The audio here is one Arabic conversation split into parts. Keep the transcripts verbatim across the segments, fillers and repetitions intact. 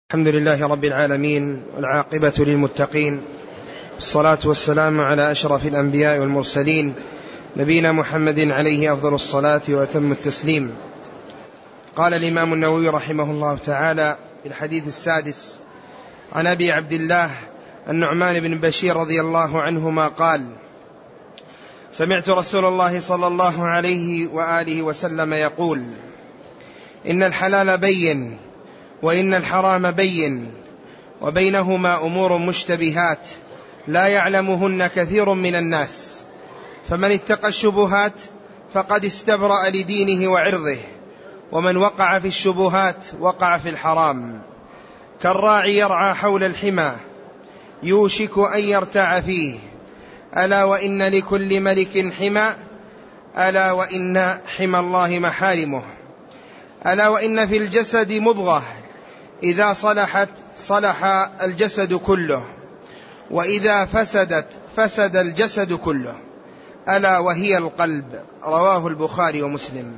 الحمد لله رب العالمين، والعاقبة للمتقين، الصلاة والسلام على أشرف الأنبياء والمرسلين، نبينا محمد عليه أفضل الصلاة وأتم التسليم. قال الإمام النووي رحمه الله تعالى في الحديث السادس عن أبي عبد الله النعمان بن بشير رضي الله عنهما قال: سمعت رسول الله صلى الله عليه وآله وسلم يقول: إن الحلال بين وإن الحرام بين وبينهما أمور مشتبهات لا يعلمهن كثير من الناس، فمن اتقى الشبهات فقد استبرأ لدينه وعرضه، ومن وقع في الشبهات وقع في الحرام. كالراعي يرعى حول الحمى يوشك أن يرتع فيه، ألا وإن لكل ملك حمى، ألا وإن حمى الله محارمه، ألا وإن في الجسد مضغة إذا صلحت صلح الجسد كله، وإذا فسدت فسد الجسد كله، ألا وهي القلب. رواه البخاري ومسلم.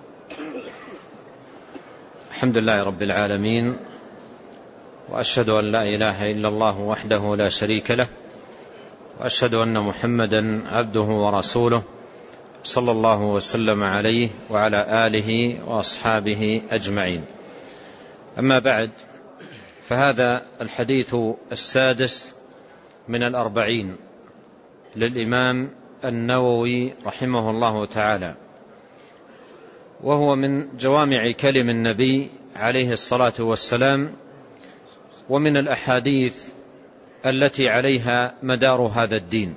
الحمد لله رب العالمين، وأشهد أن لا إله إلا الله وحده لا شريك له، وأشهد أن محمدا عبده ورسوله، صلى الله وسلم عليه وعلى آله وأصحابه أجمعين. أما بعد، فهذا الحديث السادس من الأربعين للإمام النووي رحمه الله تعالى، وهو من جوامع كلم النبي عليه الصلاة والسلام، ومن الأحاديث التي عليها مدار هذا الدين،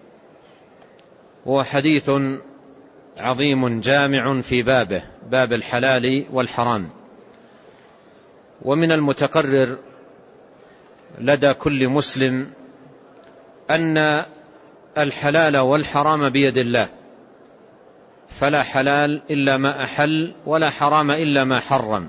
وهو حديث عظيم جامع في بابه، باب الحلال والحرام. ومن المتقرر لدى كل مسلم أن الحلال والحرام بيد الله، فلا حلال إلا ما أحل، ولا حرام إلا ما حرم،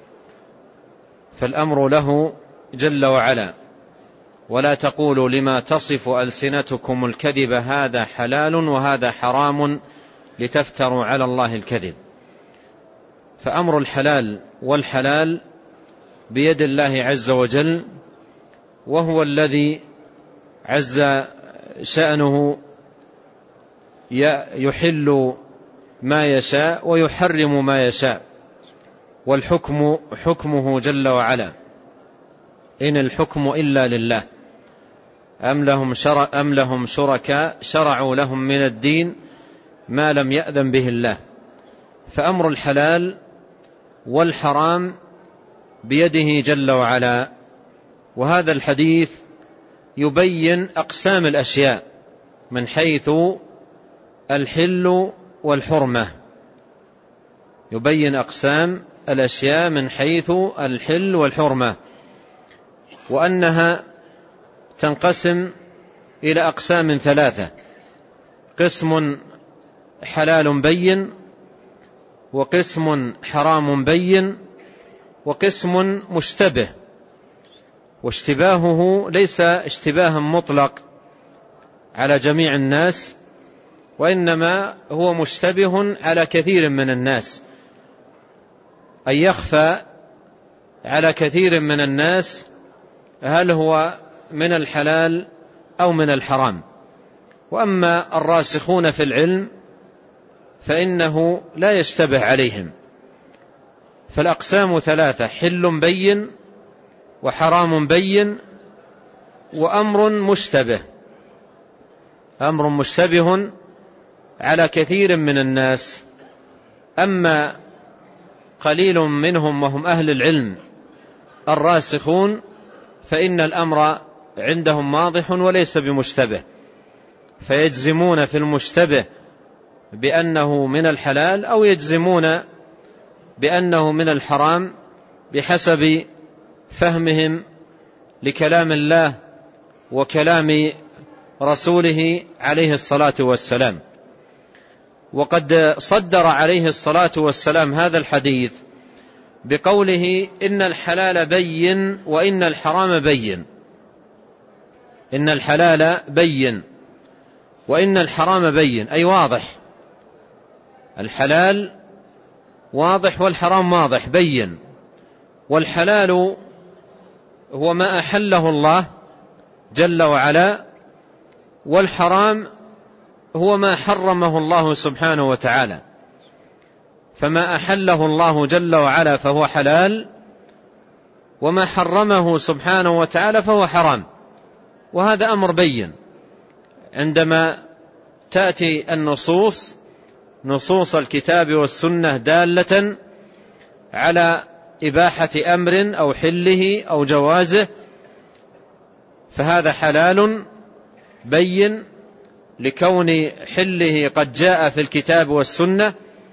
فالأمر له جل وعلا. ولا تقولوا لما تصف ألسنتكم الكذب هذا حلال وهذا حرام لتفتروا على الله الكذب. فأمر الحلال والحلال بيد الله عز وجل، وهو الذي عز شأنه يحل ما يشاء ويحرم ما يشاء، والحكم حكمه جل وعلا. إن الحكم إلا لله، أم لهم, شرع أم لهم شركاء شرعوا لهم من الدين ما لم يأذن به الله. فأمر الحلال والحرام بيده جل وعلا. وهذا الحديث يبين أقسام الأشياء من حيث الحل والحرمة، يبين أقسام الأشياء من حيث الحل والحرمة، وأنها تنقسم إلى أقسام ثلاثة: قسم حلال بين، وقسم حرام بين، وقسم مشتبه. واشتباهه ليس اشتباها مطلق على جميع الناس، وإنما هو مشتبه على كثير من الناس، أي يخفى على كثير من الناس هل هو من الحلال أو من الحرام. وأما الراسخون في العلم فإنه لا يشتبه عليهم. فالأقسام ثلاثة: حل بين، وحرام بين، وأمر مشتبه. أمر مشتبه على كثير من الناس، أما قليل منهم وهم أهل العلم الراسخون فإن الأمر عندهم واضح وليس بمشتبه، فيجزمون في المشتبه بأنه من الحلال، أو يجزمون بأنه من الحرام بحسب فهمهم لكلام الله وكلام رسوله عليه الصلاة والسلام. وقد صدر عليه الصلاة والسلام هذا الحديث بقوله: إن الحلال بين وإن الحرام بين. إن الحلال بين وإن الحرام بين، أي واضح. الحلال واضح والحرام واضح بين. والحلال هو ما أحله الله جل وعلا، والحرام هو ما حرمه الله سبحانه وتعالى. فما أحله الله جل وعلا فهو حلال، وما حرمه سبحانه وتعالى فهو حرام. وهذا أمر بين عندما تأتي النصوص نصوص الكتاب والسنة دالة على إباحة أمر أو حله أو جوازه، فهذا حلال بين لكون حله قد جاء في الكتاب والسنة.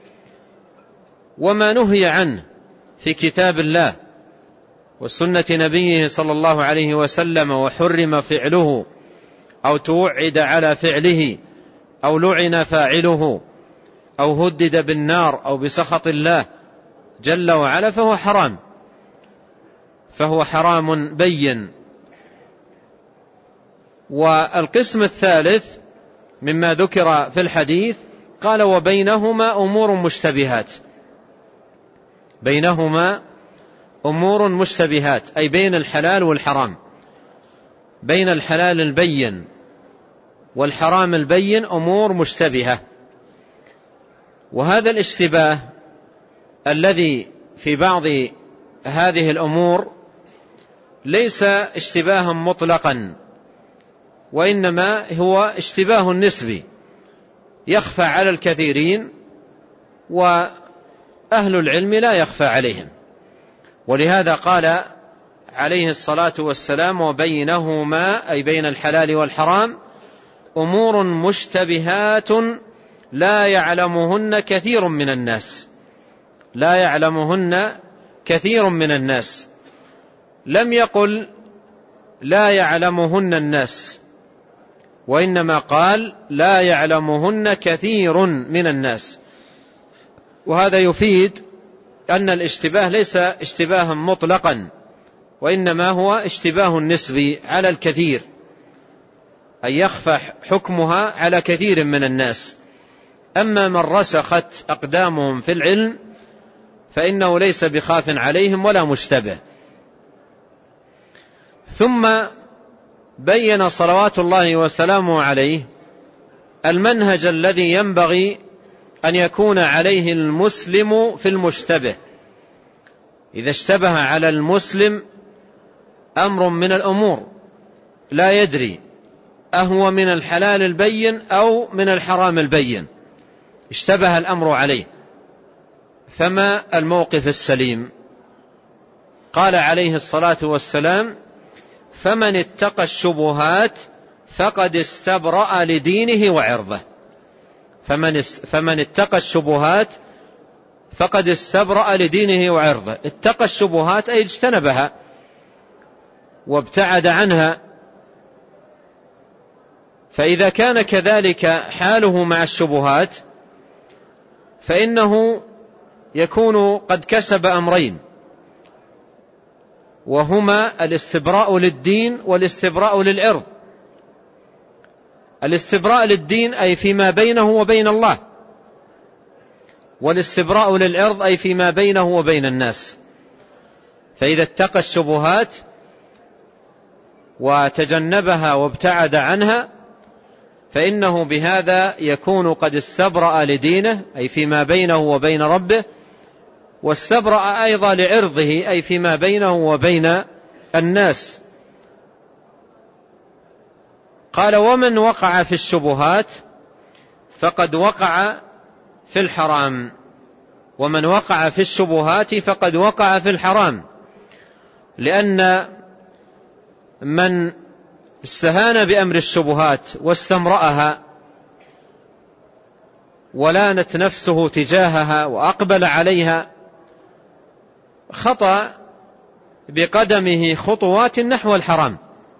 وما نهي عنه في كتاب الله وسنة نبيه صلى الله عليه وسلم وحرم فعله أو توعد على فعله أو لعن فاعله أو هدد بالنار أو بسخط الله جل وعلا فهو حرام، فهو حرام بين. والقسم الثالث مما ذكر في الحديث قال وبينهما أمور مشتبهات. بينهما أمور مشتبهات أي بين الحلال والحرام، بين الحلال البين والحرام البين أمور مشتبهة. وهذا الاشتباه الذي في بعض هذه الأمور ليس اشتباها مطلقا، وإنما هو اشتباه نسبي يخفى على الكثيرين وأهل العلم لا يخفى عليهم. ولهذا قال عليه الصلاة والسلام وبينهما أي بين الحلال والحرام أمور مشتبهات لا يعلمهن كثير من الناس. لا يعلمهن كثير من الناس، لم يقل لا يعلمهن الناس، وإنما قال لا يعلمهن كثير من الناس. وهذا يفيد أن الاشتباه ليس اشتباها مطلقا، وإنما هو اشتباه نسبي على الكثير، أي يخفى حكمها على كثير من الناس. أما من رسخت أقدامهم في العلم فإنه ليس بخاف عليهم ولا مشتبه. ثم بين صلوات الله وسلامه عليه المنهج الذي ينبغي أن يكون عليه المسلم في المشتبه. إذا اشتبه على المسلم أمر من الأمور لا يدري أهو من الحلال البين أو من الحرام البين، اشتبه الأمر عليه، فما الموقف السليم؟ قال عليه الصلاة والسلام فمن اتقى الشبهات فقد استبرأ لدينه وعرضه. فمن, فمن اتقى الشبهات فقد استبرأ لدينه وعرضه. اتقى الشبهات أي اجتنبها وابتعد عنها. فإذا كان كذلك حاله مع الشبهات فإنه يكون قد كسب أمرين، وهما الاستبراء للدين والاستبراء للعرض. الاستبراء للدين أي فيما بينه وبين الله، والاستبراء للعرض أي فيما بينه وبين الناس. فإذا اتقى الشبهات وتجنبها وابتعد عنها فإنه بهذا يكون قد استبرأ لدينه أي فيما بينه وبين ربه، واستبرأ أيضا لعرضه أي فيما بينه وبين الناس. قال ومن وقع في الشبهات فقد وقع في الحرام. ومن وقع في الشبهات فقد وقع في الحرام، لأن من استهان بأمر الشبهات واستمرأها ولانت نفسه تجاهها وأقبل عليها خطأ بقدمه خطوات نحو الحرام،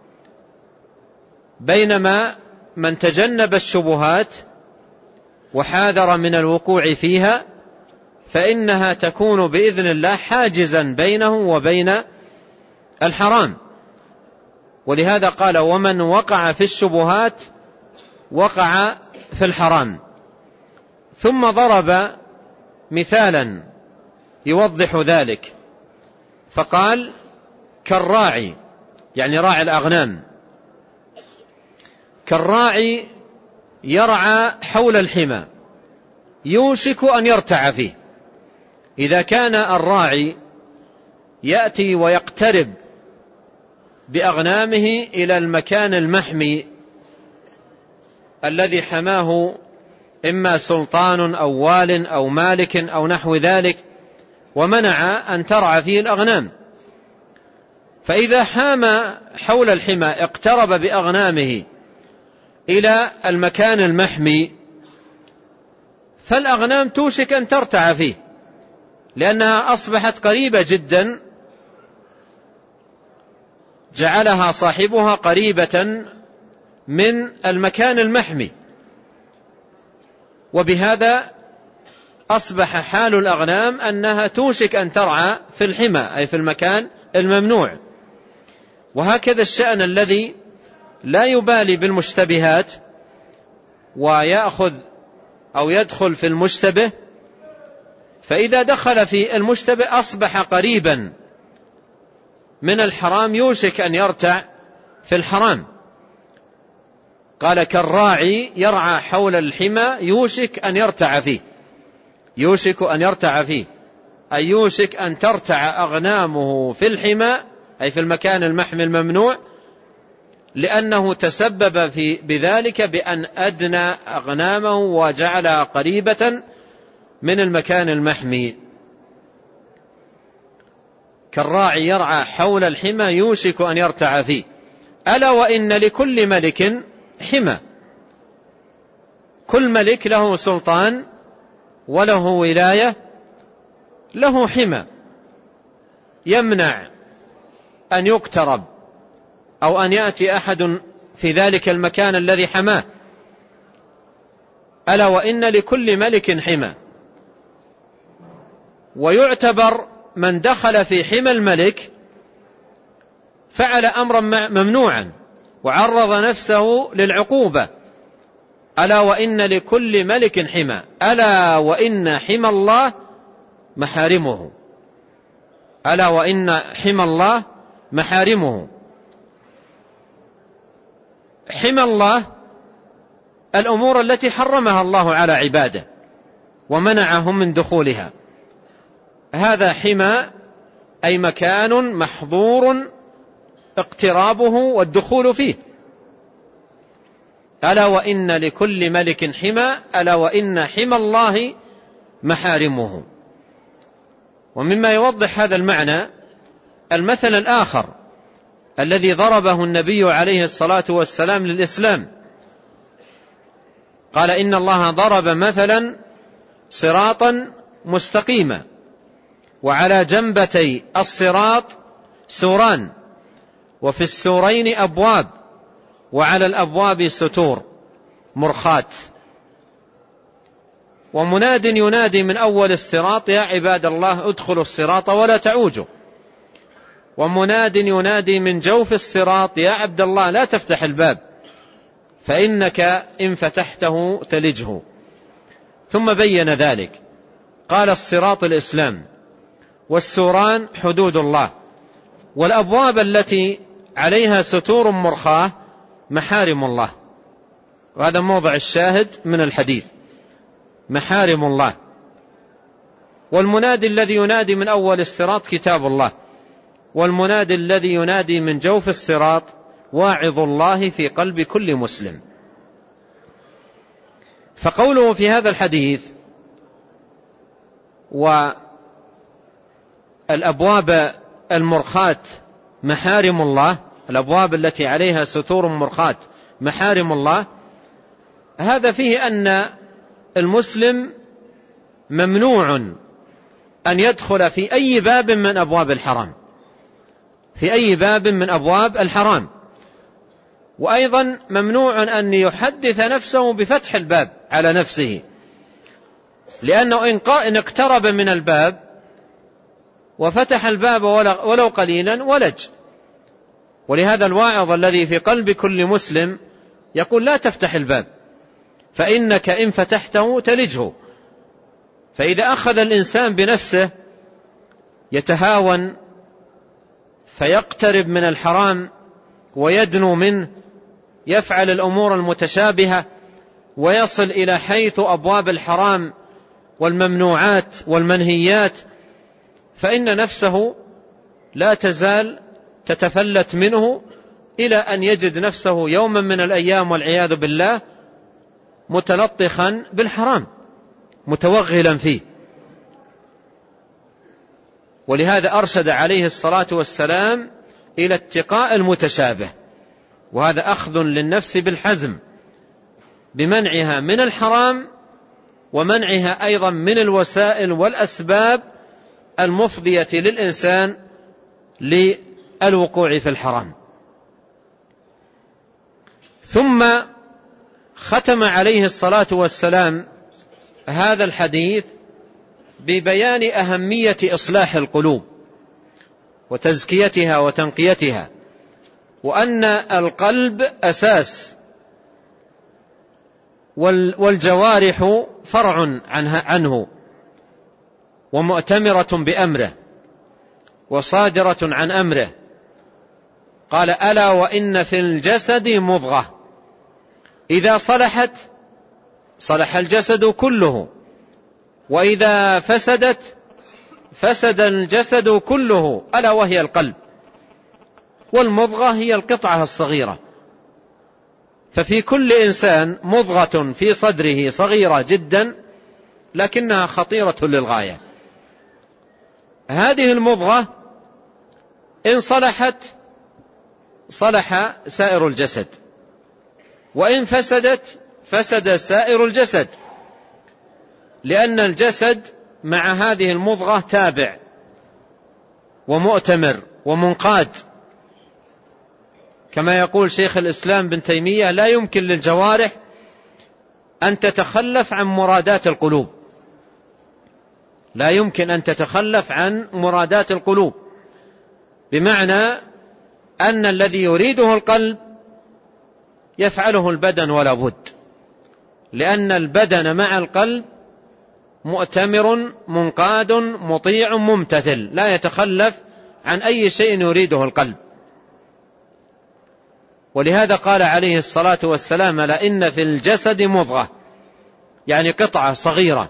بينما من تجنب الشبهات وحاذر من الوقوع فيها فإنها تكون بإذن الله حاجزا بينه وبين الحرام. ولهذا قال ومن وقع في الشبهات وقع في الحرام. ثم ضرب مثالا يوضح ذلك فقال كالراعي يعني راعي الأغنام. كالراعي يرعى حول الحمى يوشك أن يرتع فيه. إذا كان الراعي يأتي ويقترب بأغنامه إلى المكان المحمي الذي حماه إما سلطان أو وال أو مالك أو نحو ذلك، ومنع أن ترعى فيه الأغنام، فإذا حام حول الحمى اقترب بأغنامه إلى المكان المحمي فالأغنام توشك أن ترتع فيه، لأنها أصبحت قريبة جدا، جعلها صاحبها قريبة من المكان المحمي، وبهذا أصبح حال الأغنام أنها توشك أن ترعى في الحمى أي في المكان الممنوع. وهكذا الشأن الذي لا يبالي بالمشتبهات ويأخذ أو يدخل في المشتبه، فإذا دخل في المشتبه أصبح قريبا من الحرام يوشك أن يرتع في الحرام. قال كالراعي يرعى حول الحمى يوشك أن يرتع فيه، يوشك أن يرتع فيه أي يوشك أن ترتع أغنامه في الحمى أي في المكان المحمي الممنوع، لأنه تسبب في بذلك بأن أدنى أغنامه وجعلها قريبة من المكان المحمي. كالراعي يرعى حول الحمى يوشك أن يرتع فيه. ألا وإن لكل ملك حمى، كل ملك له سلطان وله ولاية، له حمى يمنع أن يقترب أو أن يأتي أحد في ذلك المكان الذي حماه. ألا وإن لكل ملك حمى، ويعتبر من دخل في حمى الملك فعل أمرا ممنوعا وعرض نفسه للعقوبة. ألا وإن لكل ملك حمى، ألا وإن حمى الله محارمه، ألا وإن حمى الله محارمه. حمى الله الأمور التي حرمها الله على عباده ومنعهم من دخولها، هذا حمى أي مكان محظور اقترابه والدخول فيه. ألا وإن لكل ملك حمى، ألا وإن حمى الله محارمه. ومما يوضح هذا المعنى المثل الآخر الذي ضربه النبي عليه الصلاة والسلام للإسلام، قال إن الله ضرب مثلا صراطا مستقيما وعلى جنبتي الصراط سوران وفي السورين أبواب وعلى الأبواب ستور مرخات، ومناد ينادي من أول الصراط يا عباد الله ادخلوا الصراط ولا تعوجوا، ومناد ينادي من جوف الصراط يا عبد الله لا تفتح الباب فإنك إن فتحته تلجه. ثم بين ذلك قال الصراط الإسلام، والسوران حدود الله، والأبواب التي عليها ستور مرخاة محارم الله. وهذا موضع الشاهد من الحديث، محارم الله. والمنادي الذي ينادي من أول الصراط كتاب الله، والمنادي الذي ينادي من جوف الصراط واعظ الله في قلب كل مسلم. فقوله في هذا الحديث والأبواب المرخاة محارم الله، الأبواب التي عليها ستور مرخاة محارم الله، هذا فيه أن المسلم ممنوع أن يدخل في أي باب من أبواب الحرام، في أي باب من أبواب الحرام، وأيضا ممنوع أن يحدث نفسه بفتح الباب على نفسه، لأنه إن اقترب من الباب وفتح الباب ولو قليلا ولج. ولهذا الواعظ الذي في قلب كل مسلم يقول لا تفتح الباب فإنك إن فتحته تلجه. فإذا أخذ الإنسان بنفسه يتهاون فيقترب من الحرام ويدنو منه، يفعل الأمور المتشابهة ويصل إلى حيث أبواب الحرام والممنوعات والمنهيات، فإن نفسه لا تزال تتفلت منه إلى أن يجد نفسه يوما من الأيام والعياذ بالله متلطخا بالحرام متوغلا فيه. ولهذا أرشد عليه الصلاة والسلام إلى اتقاء المتشابه، وهذا أخذ للنفس بالحزم بمنعها من الحرام ومنعها أيضا من الوسائل والأسباب المفضية للإنسان للوقوع في الحرام. ثم ختم عليه الصلاة والسلام هذا الحديث ببيان أهمية إصلاح القلوب وتزكيتها وتنقيتها، وأن القلب أساس والجوارح فرع عنه ومؤتمرة بأمره وصادرة عن أمره. قال: ألا وإن في الجسد مضغة إذا صلحت صلح الجسد كله، وإذا فسدت فسد الجسد كله، ألا وهي القلب. والمضغة هي القطعة الصغيرة، ففي كل إنسان مضغة في صدره صغيرة جدا لكنها خطيرة للغاية. هذه المضغة إن صلحت صلح سائر الجسد، وإن فسدت فسد سائر الجسد، لأن الجسد مع هذه المضغة تابع ومؤتمر ومنقاد. كما يقول شيخ الإسلام بن تيمية: لا يمكن للجوارح أن تتخلف عن مرادات القلوب، لا يمكن أن تتخلف عن مرادات القلوب، بمعنى أن الذي يريده القلب يفعله البدن ولا بد، لأن البدن مع القلب مؤتمر منقاد مطيع ممتثل، لا يتخلف عن أي شيء يريده القلب. ولهذا قال عليه الصلاة والسلام: لئن في الجسد مضغة، يعني قطعة صغيرة،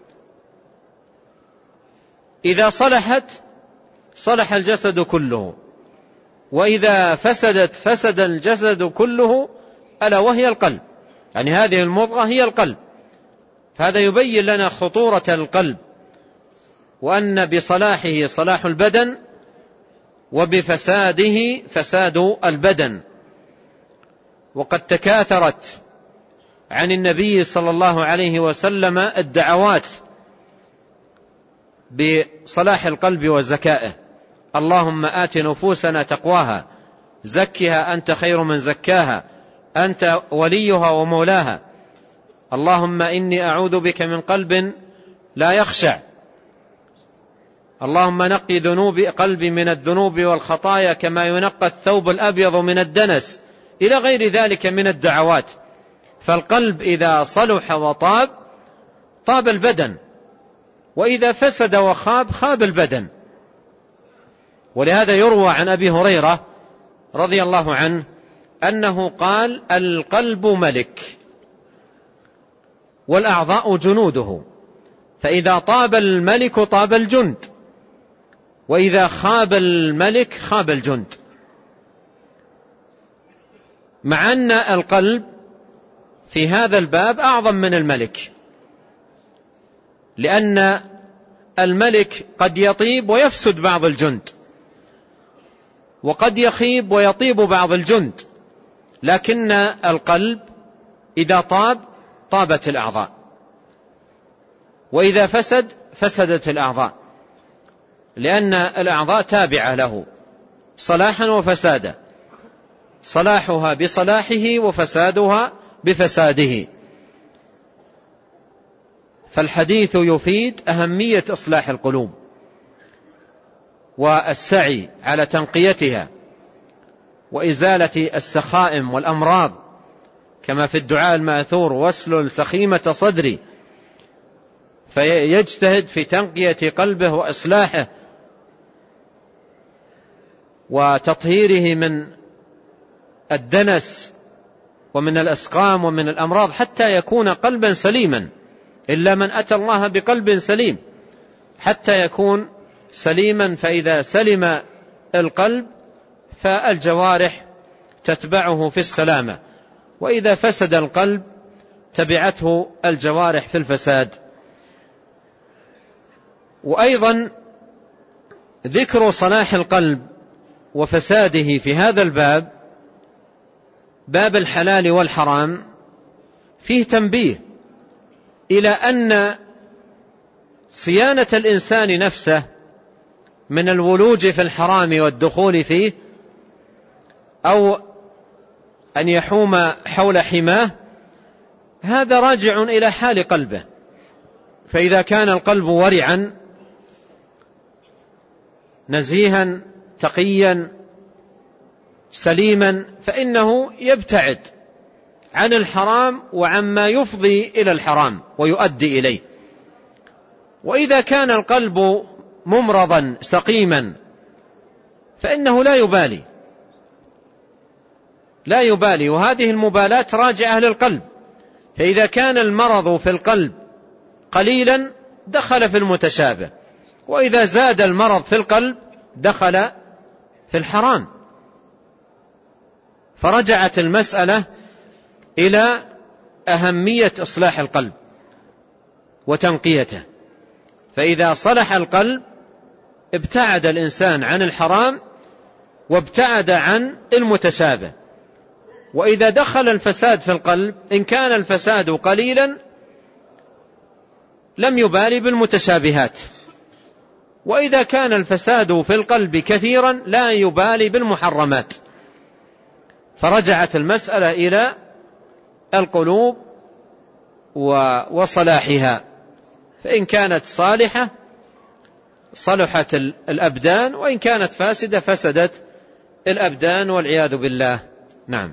إذا صلحت صلح الجسد كله، وإذا فسدت فسد الجسد كله، ألا وهي القلب. يعني هذه المضغة هي القلب. فهذا يبين لنا خطورة القلب، وأن بصلاحه صلاح البدن وبفساده فساد البدن. وقد تكاثرت عن النبي صلى الله عليه وسلم الدعوات بصلاح القلب وزكائه: اللهم آت نفوسنا تقواها، زكها أنت خير من زكاها، أنت وليها ومولاها. اللهم إني أعوذ بك من قلب لا يخشع. اللهم نقي ذنوب قلبي من الذنوب والخطايا كما ينقى الثوب الأبيض من الدنس، إلى غير ذلك من الدعوات. فالقلب إذا صلح وطاب طاب البدن، وإذا فسد وخاب خاب البدن. ولهذا يروى عن أبي هريرة رضي الله عنه أنه قال: القلب ملك والأعضاء جنوده، فإذا طاب الملك طاب الجند، وإذا خاب الملك خاب الجند. مع أن القلب في هذا الباب أعظم من الملك، لأن الملك قد يطيب ويفسد بعض الجند، وقد يخيب ويطيب بعض الجند، لكن القلب إذا طاب طابت الأعضاء، وإذا فسد فسدت الأعضاء، لأن الأعضاء تابعة له صلاحا وفسادا، صلاحها بصلاحه وفسادها بفساده. فالحديث يفيد أهمية إصلاح القلوب والسعي على تنقيتها وإزالة السخائم والأمراض، كما في الدعاء المأثور: واسلل سخيمة صدري. فيجتهد في تنقية قلبه وإصلاحه وتطهيره من الدنس ومن الأسقام ومن الأمراض حتى يكون قلبا سليما، إلا من أتى الله بقلب سليم، حتى يكون سليما. فإذا سلم القلب فالجوارح تتبعه في السلامة، وإذا فسد القلب تبعته الجوارح في الفساد. وأيضا ذكر صلاح القلب وفساده في هذا الباب، باب الحلال والحرام، فيه تنبيه إلى أن صيانة الإنسان نفسه من الولوج في الحرام والدخول فيه، أو أن يحوم حول حماه، هذا راجع إلى حال قلبه. فإذا كان القلب ورعا نزيها تقيا سليما فإنه يبتعد عن الحرام وعما يفضي إلى الحرام ويؤدي إليه. وإذا كان القلب ممرضا سقيما فإنه لا يبالي لا يبالي وهذه المبالاة راجعة للقلب. فإذا كان المرض في القلب قليلا دخل في المتشابه، وإذا زاد المرض في القلب دخل في الحرام. فرجعت المسألة إلى أهمية إصلاح القلب وتنقيته. فإذا صلح القلب ابتعد الإنسان عن الحرام وابتعد عن المتشابه. وإذا دخل الفساد في القلب، إن كان الفساد قليلا لم يبالي بالمتشابهات، وإذا كان الفساد في القلب كثيرا لا يبالي بالمحرمات. فرجعت المسألة إلى القلوب وصلاحها، فإن كانت صالحة صلحت الأبدان، وإن كانت فاسدة فسدت الأبدان والعياذ بالله. نعم.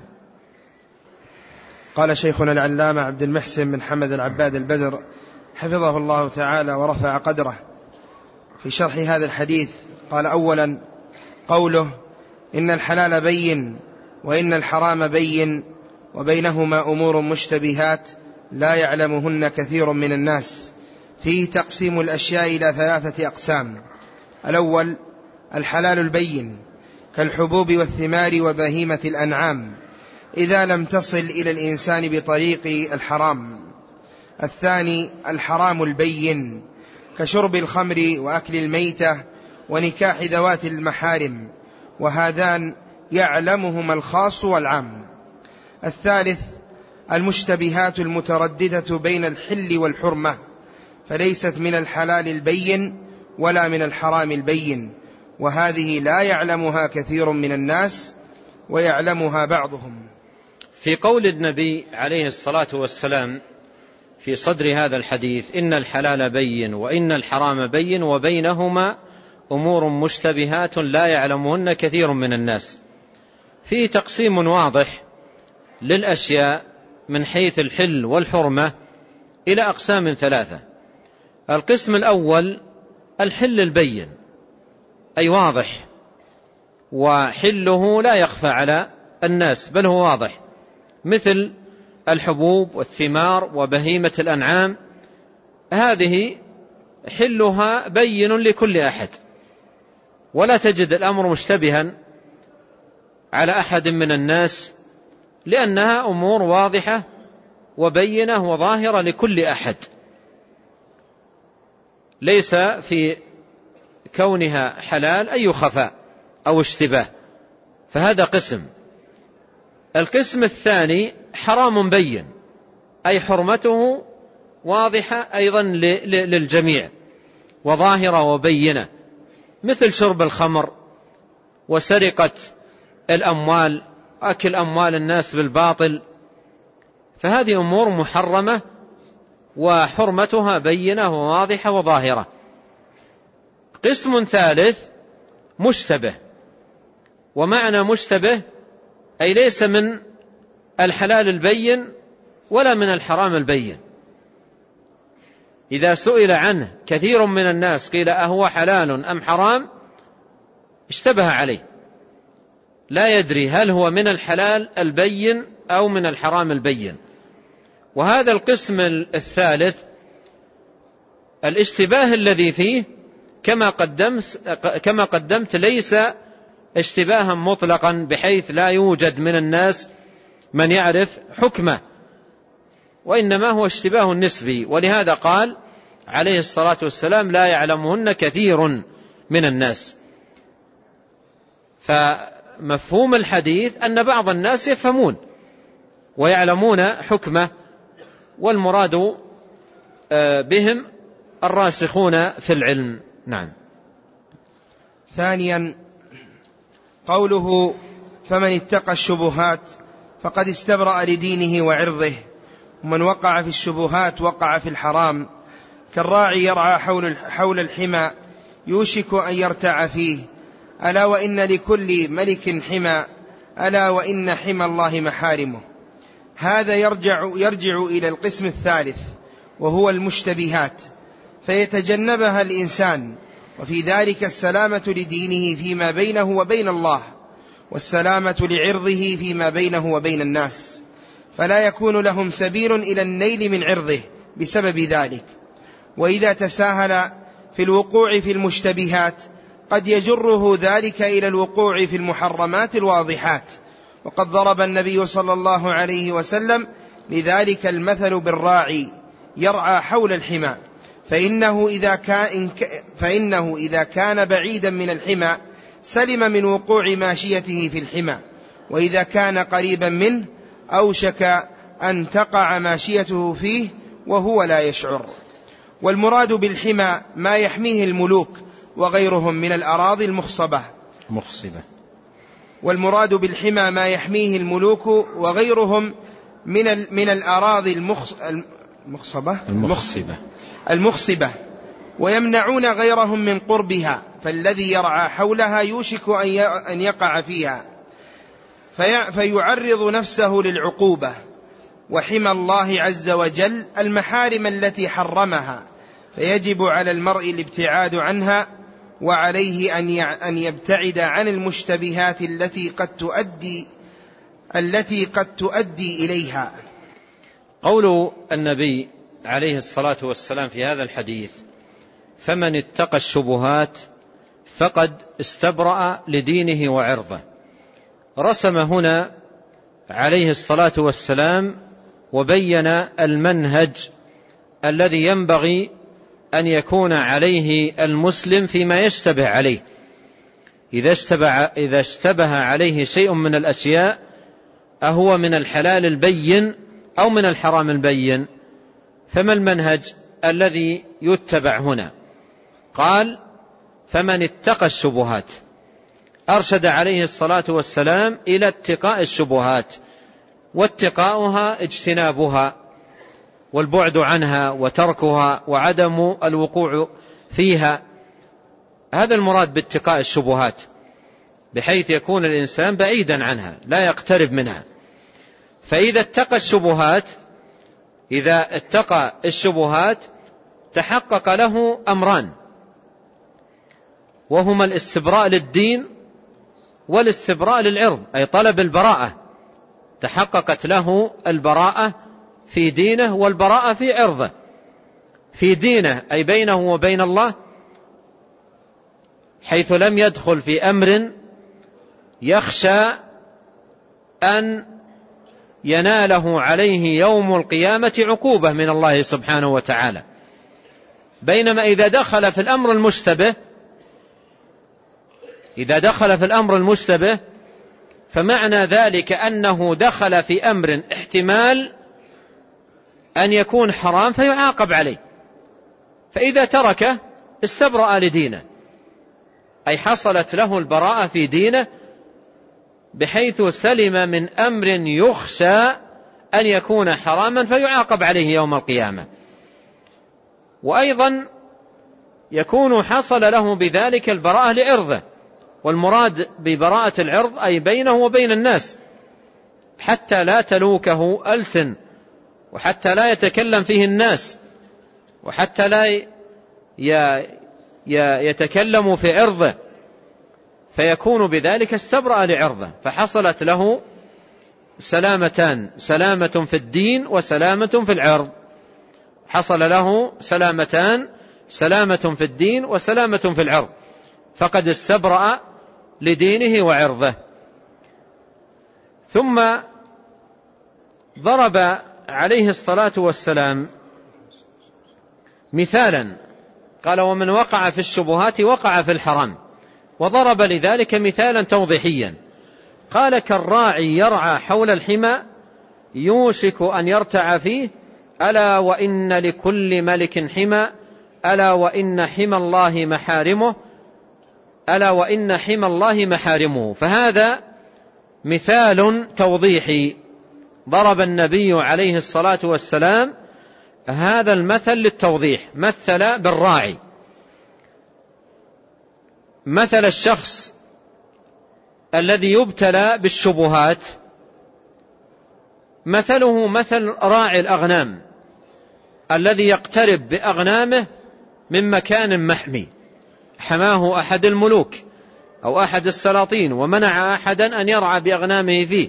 قال شيخنا العلامة عبد المحسن بن حمد العباد البدر حفظه الله تعالى ورفع قدره في شرح هذا الحديث، قال: أولا قوله إن الحلال بين وإن الحرام بين وبينهما أمور مشتبهات لا يعلمهن كثير من الناس، فيه تقسيم الأشياء إلى ثلاثة أقسام. الأول الحلال البين كالحبوب والثمار وبهيمة الأنعام إذا لم تصل إلى الإنسان بطريق الحرام. الثاني الحرام البين كشرب الخمر وأكل الميتة ونكاح ذوات المحارم، وهذان يعلمهما الخاص والعام. الثالث المشتبهات المترددة بين الحل والحرمة، فليست من الحلال البين ولا من الحرام البين، وهذه لا يعلمها كثير من الناس ويعلمها بعضهم. في قول النبي عليه الصلاة والسلام في صدر هذا الحديث: إن الحلال بين وإن الحرام بين وبينهما أمور مشتبهات لا يعلمهن كثير من الناس، فيه تقسيم واضح للأشياء من حيث الحل والحرمة إلى أقسام ثلاثة. القسم الأول الحل البين، أي واضح، وحله لا يخفى على الناس بل هو واضح، مثل الحبوب والثمار وبهيمة الأنعام، هذه حلها بين لكل أحد، ولا تجد الأمر مشتبها على أحد من الناس، لأنها أمور واضحة وبينة وظاهرة لكل أحد، ليس في كونها حلال أي خفاء أو اشتباه، فهذا قسم. القسم الثاني حرام بين، أي حرمته واضحة أيضا للجميع وظاهرة وبينة، مثل شرب الخمر وسرقة الأموال أكل أموال الناس بالباطل، فهذه أمور محرمة وحرمتها بينة وواضحة وظاهرة. قسم ثالث مشتبه، ومعنى مشتبه أي ليس من الحلال البين ولا من الحرام البين. إذا سئل عنه كثير من الناس قيل أهو حلال أم حرام اشتبه عليه، لا يدري هل هو من الحلال البين أو من الحرام البين. وهذا القسم الثالث الاشتباه الذي فيه كما قدمت, كما قدمت ليس اشتباها مطلقا بحيث لا يوجد من الناس من يعرف حكمه، وإنما هو اشتباه نسبي. ولهذا قال عليه الصلاة والسلام لا يعلمهن كثير من الناس. فمفهوم الحديث أن بعض الناس يفهمون ويعلمون حكمه، والمراد بهم الراسخون في العلم. نعم. ثانيا قوله فمن اتقى الشبهات فقد استبرأ لدينه وعرضه، ومن وقع في الشبهات وقع في الحرام، كالراعي يرعى حول حول الحمى يوشك أن يرتع فيه، ألا وإن لكل ملك حمى، ألا وإن حمى الله محارمه. هذا يرجع, يرجع إلى القسم الثالث وهو المشتبهات، فيتجنبها الإنسان، وفي ذلك السلامة لدينه فيما بينه وبين الله، والسلامة لعرضه فيما بينه وبين الناس، فلا يكون لهم سبيل إلى النيل من عرضه بسبب ذلك. وإذا تساهل في الوقوع في المشتبهات قد يجره ذلك إلى الوقوع في المحرمات الواضحات. وقد ضرب النبي صلى الله عليه وسلم لذلك المثل بالراعي يرعى حول الحمى، فإنه إذا كان, فإنه إذا كان بعيدا من الحمى سلم من وقوع ماشيته في الحمى، وإذا كان قريبا منه أوشك أن تقع ماشيته فيه وهو لا يشعر. والمراد بالحمى ما يحميه الملوك وغيرهم من الأراضي المخصبة مخصبة والمراد بالحمى ما يحميه الملوك وغيرهم من من الأراضي المخصبة المخصبة المخصبة ويمنعون غيرهم من قربها، فالذي يرعى حولها يوشك أن يقع فيها فيعرض نفسه للعقوبة. وحمى الله عز وجل المحارم التي حرمها، فيجب على المرء الابتعاد عنها، وعليه أن يبتعد عن المشتبهات التي قد تؤدي التي قد تؤدي إليها. قول النبي عليه الصلاة والسلام في هذا الحديث فمن اتقى الشبهات فقد استبرأ لدينه وعرضه، رسم هنا عليه الصلاة والسلام وبين المنهج الذي ينبغي أن يكون عليه المسلم فيما يشتبه عليه. إذا اشتبه, إذا اشتبه عليه شيء من الأشياء أهو من الحلال البين أو من الحرام البين، فما المنهج الذي يتبع هنا؟ قال فمن اتقى الشبهات، أرشد عليه الصلاة والسلام إلى اتقاء الشبهات، واتقاؤها اجتنابها والبعد عنها وتركها وعدم الوقوع فيها. هذا المراد باتقاء الشبهات، بحيث يكون الإنسان بعيدا عنها لا يقترب منها. فإذا اتقى الشبهات إذا اتقى الشبهات تحقق له أمران، وهما الاستبراء للدين والاستبراء للعرض، أي طلب البراءة. تحققت له البراءة في دينه والبراءة في عرضه. في دينه أي بينه وبين الله، حيث لم يدخل في أمر يخشى أن يناله عليه يوم القيامة عقوبة من الله سبحانه وتعالى. بينما إذا دخل في الأمر المشتبه إذا دخل في الأمر المشتبه فمعنى ذلك أنه دخل في أمر احتمال أن يكون حرام فيعاقب عليه، فإذا تركه استبرأ لدينه، أي حصلت له البراءة في دينه، بحيث سلم من أمر يخشى أن يكون حراما فيعاقب عليه يوم القيامة. وأيضا يكون حصل له بذلك البراءة لعرضه، والمراد ببراءة العرض أي بينه وبين الناس، حتى لا تلوكه ألسن، وحتى لا يتكلم فيه الناس، وحتى لا يتكلم في عرضه، فيكون بذلك استبرأ لعرضه، فحصلت له سلامتان: سلامة في الدين وسلامة في العرض. حصل له سلامتان: سلامة في الدين وسلامة في العرض، فقد استبرأ لدينه وعرضه. ثم ضرب عليه الصلاة والسلام مثالا، قال: ومن وقع في الشبهات وقع في الحرام. وضرب لذلك مثالا توضيحيا، قال: كالراعي يرعى حول الحمى يوشك أن يرتع فيه، ألا وإن لكل ملك حمى، ألا وإن حمى الله محارمه، ألا وإن حمى الله محارمه. فهذا مثال توضيحي، ضرب النبي عليه الصلاة والسلام هذا المثل للتوضيح. مثل بالراعي، مثل الشخص الذي يبتلى بالشبهات مثله مثل راعي الأغنام الذي يقترب بأغنامه من مكان محمي حماه أحد الملوك أو أحد السلاطين ومنع أحدا أن يرعى بأغنامه فيه.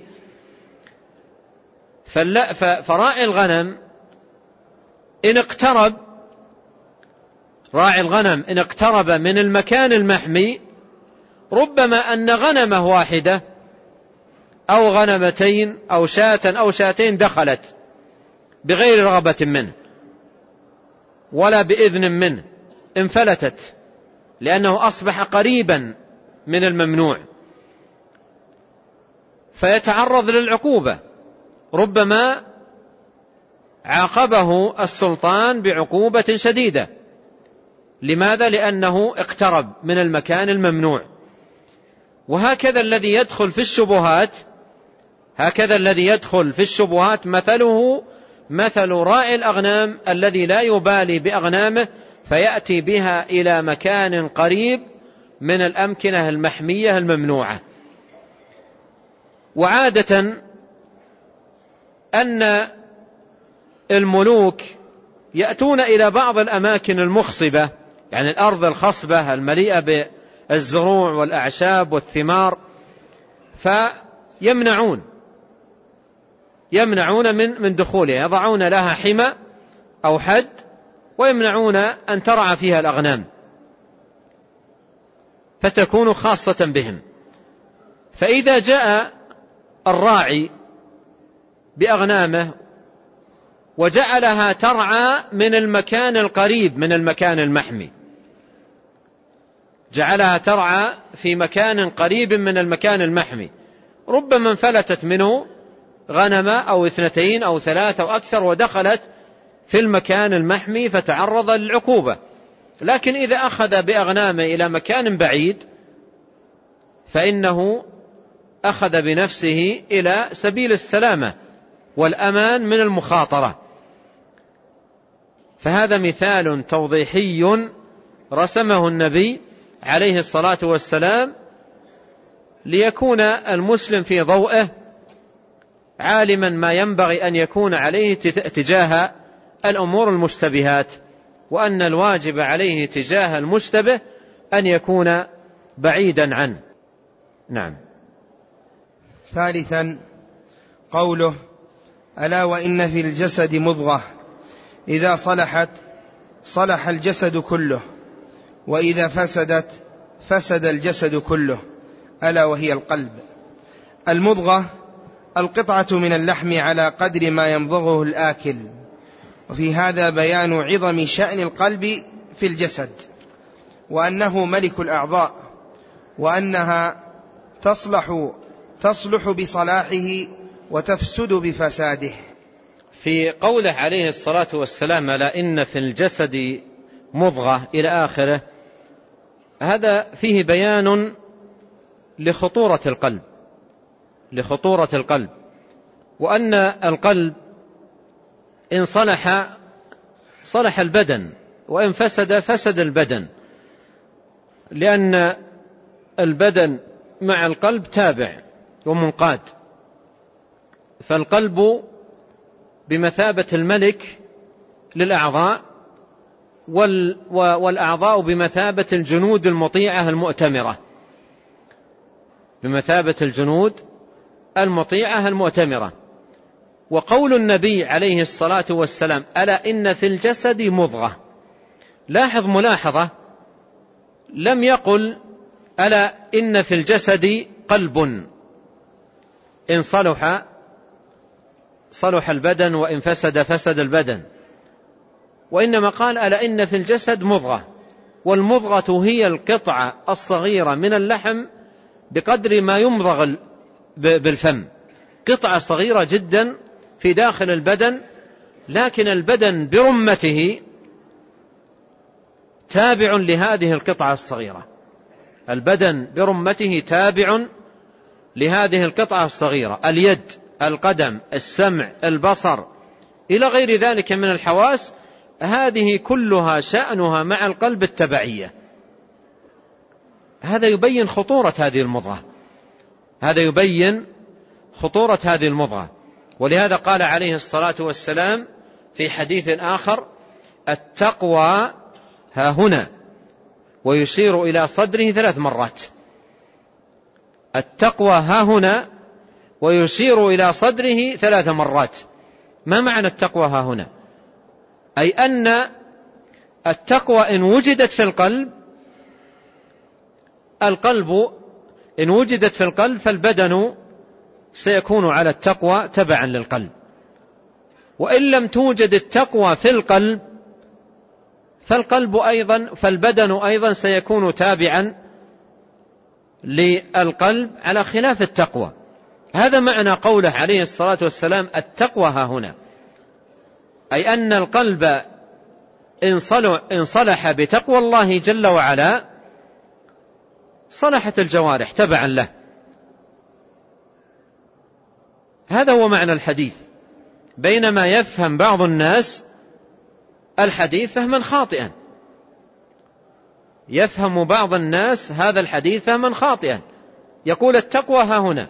فراعي الغنم إن اقترب راعي الغنم إن اقترب من المكان المحمي، ربما أن غنمه واحدة أو غنمتين أو شاة أو شاتين دخلت بغير رغبة منه ولا بإذن منه، انفلتت لأنه أصبح قريبا من الممنوع، فيتعرض للعقوبة. ربما عاقبه السلطان بعقوبة شديدة. لماذا؟ لأنه اقترب من المكان الممنوع. وهكذا الذي يدخل في الشبهات هكذا الذي يدخل في الشبهات مثله مثل راعي الأغنام الذي لا يبالي بأغنامه، فيأتي بها إلى مكان قريب من الأمكنة المحمية الممنوعة. وعادة أن الملوك يأتون إلى بعض الأماكن المخصبة، يعني الأرض الخصبة المليئة بالزروع والأعشاب والثمار، فيمنعون يمنعون من من دخولها، يضعون لها حمى أو حد ويمنعون أن ترعى فيها الأغنام، فتكون خاصة بهم. فإذا جاء الراعي بأغنامه وجعلها ترعى من المكان القريب من المكان المحمي، جعلها ترعى في مكان قريب من المكان المحمي، ربما انفلتت منه غنمة أو اثنتين أو ثلاثة أو أكثر ودخلت في المكان المحمي فتعرض للعقوبة. لكن إذا أخذ بأغنامه إلى مكان بعيد فإنه أخذ بنفسه إلى سبيل السلامة والأمان من المخاطرة. فهذا مثال توضيحي رسمه النبي عليه الصلاة والسلام ليكون المسلم في ضوئه عالما ما ينبغي أن يكون عليه تجاه الأمور المشتبهات، وأن الواجب عليه تجاه المشتبه أن يكون بعيدا عنه. نعم. ثالثا قوله: ألا وإن في الجسد مضغة إذا صلحت صلح الجسد كله وإذا فسدت فسد الجسد كله، ألا وهي القلب. المضغة القطعة من اللحم على قدر ما يمضغه الآكل. وفي هذا بيان عظم شأن القلب في الجسد، وأنه ملك الأعضاء، وأنها تصلح تصلح بصلاحه وتفسد بفساده. في قوله عليه الصلاة والسلام: ألا إن في الجسد مضغة إلى آخره، هذا فيه بيان لخطورة القلب لخطورة القلب وأن القلب إن صلح صلح البدن، وإن فسد فسد البدن، لأن البدن مع القلب تابع ومنقاد. فالقلب بمثابة الملك للأعضاء، والأعضاء بمثابة الجنود المطيعة المؤتمرة. بمثابة الجنود المطيعة المؤتمرة. وقول النبي عليه الصلاة والسلام ألا إن في الجسد مضغة، لاحظ ملاحظة، لم يقل ألا إن في الجسد قلب إن صلح صلح البدن وإن فسد فسد البدن، وإنما قال ألا إن في الجسد مضغة، والمضغة هي القطعة الصغيرة من اللحم بقدر ما يمضغ بالفم، قطعة صغيرة جدا في داخل البدن، لكن البدن برمته تابع لهذه القطعة الصغيرة، البدن برمته تابع لهذه القطعة الصغيرة، اليد، القدم، السمع، البصر، إلى غير ذلك من الحواس، هذه كلها شأنها مع القلب التبعية. هذا يبين خطورة هذه المضغة، هذا يبين خطورة هذه المضغة. ولهذا قال عليه الصلاة والسلام في حديث آخر التقوى ها هنا، ويشير إلى صدره ثلاث مرات. التقوى ها هنا ويشير إلى صدره ثلاث مرات. ما معنى التقوى ها هنا؟ أي أن التقوى إن وجدت في القلب، القلب إن وجدت في القلب فالبدن سيكون على التقوى تبعا للقلب، وإن لم توجد التقوى في القلب فالقلب أيضا فالبدن أيضا سيكون تابعا للقلب على خلاف التقوى. هذا معنى قوله عليه الصلاة والسلام التقوى ها هنا، أي أن القلب إن صلح بتقوى الله جل وعلا صلحت الجوارح تبعا له. هذا هو معنى الحديث، بينما يفهم بعض الناس الحديث فهما خاطئا، يفهم بعض الناس هذا الحديث فهما خاطئا، يقول التقوى ها هنا،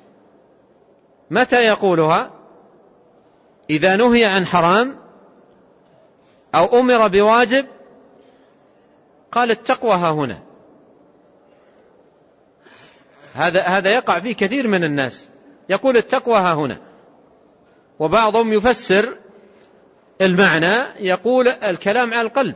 متى يقولها؟ إذا نهي عن حرام أو أمر بواجب قال التقوى ها هنا. هذا هذا يقع فيه كثير من الناس، يقول التقوى ها هنا، وبعضهم يفسر المعنى يقول الكلام على القلب،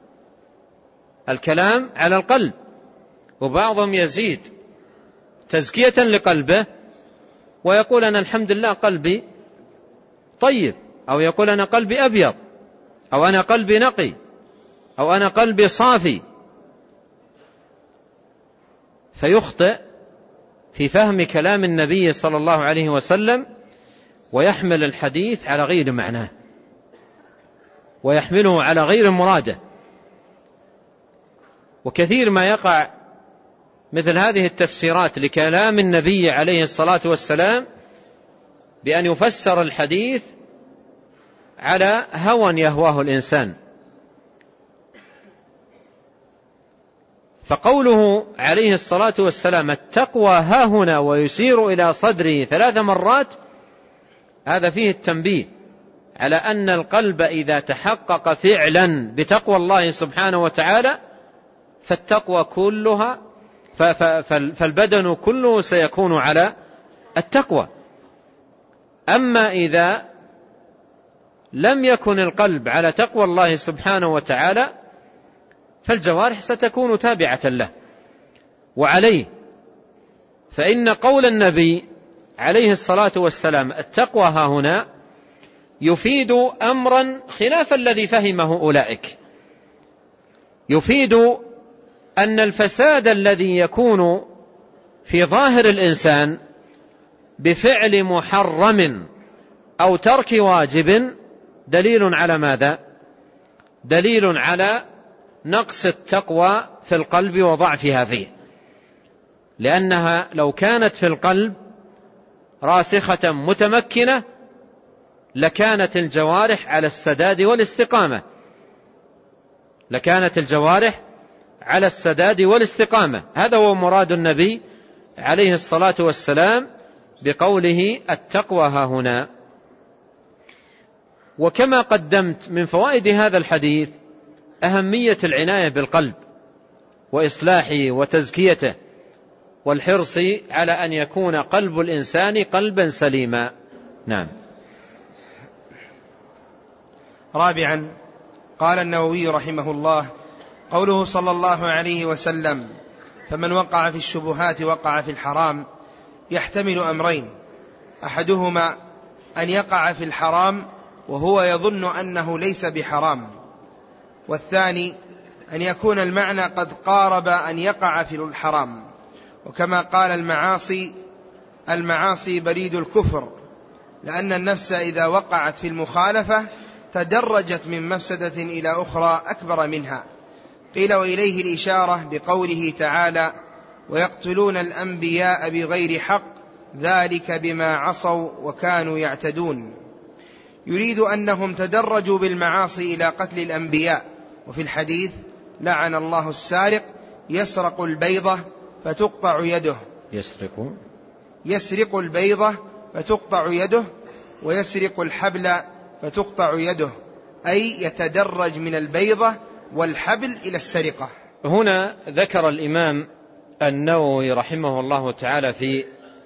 الكلام على القلب، وبعضهم يزيد تزكية لقلبه ويقول أنا الحمد لله قلبي طيب، أو يقول أنا قلبي أبيض، أو أنا قلبي نقي، أو أنا قلبي صافي، فيخطئ في فهم كلام النبي صلى الله عليه وسلم ويحمل الحديث على غير معناه ويحمله على غير مراده. وكثير ما يقع مثل هذه التفسيرات لكلام النبي عليه الصلاة والسلام بأن يفسر الحديث على هوى يهواه الإنسان. فقوله عليه الصلاة والسلام التقوى ها هنا ويشير إلى صدره ثلاث مرات، هذا فيه التنبيه على أن القلب إذا تحقق فعلا بتقوى الله سبحانه وتعالى فالتقوى كلها فالبدن كله سيكون على التقوى. أما إذا لم يكن القلب على تقوى الله سبحانه وتعالى فالجوارح ستكون تابعة له. وعليه فإن قول النبي عليه الصلاة والسلام التقوى ها هنا يفيد أمرا خلاف الذي فهمه أولئك، يفيد أن الفساد الذي يكون في ظاهر الإنسان بفعل محرم أو ترك واجب دليل على ماذا؟ دليل على نقص التقوى في القلب وضعفها فيه، لأنها لو كانت في القلب راسخة متمكنة لكانت الجوارح على السداد والاستقامة، لكانت الجوارح على السداد والاستقامة. هذا هو مراد النبي عليه الصلاة والسلام بقوله التقوى ها هنا. وكما قدمت من فوائد هذا الحديث أهمية العناية بالقلب وإصلاحه وتزكيته، والحرص على أن يكون قلب الإنسان قلبا سليما. نعم. رابعا، قال النووي رحمه الله: قوله صلى الله عليه وسلم: فمن وقع في الشبهات وقع في الحرام، يحتمل أمرين: أحدهما أن يقع في الحرام وهو يظن أنه ليس بحرام، والثاني أن يكون المعنى قد قارب أن يقع في الحرام. وكما قال: المعاصي المعاصي بريد الكفر، لأن النفس إذا وقعت في المخالفة تدرجت من مفسدة إلى أخرى أكبر منها. قيل: وإليه الإشارة بقوله تعالى: ويقتلون الأنبياء بغير حق ذلك بما عصوا وكانوا يعتدون. يريد أنهم تدرجوا بالمعاصي إلى قتل الأنبياء. وفي الحديث: لعن الله السارق يسرق البيضة فتقطع يده يسرق يسرق البيضة فتقطع يده ويسرق الحبل فتقطع يده، أي يتدرج من البيضة والحبل إلى السرقة. هنا ذكر الإمام النووي رحمه الله تعالى في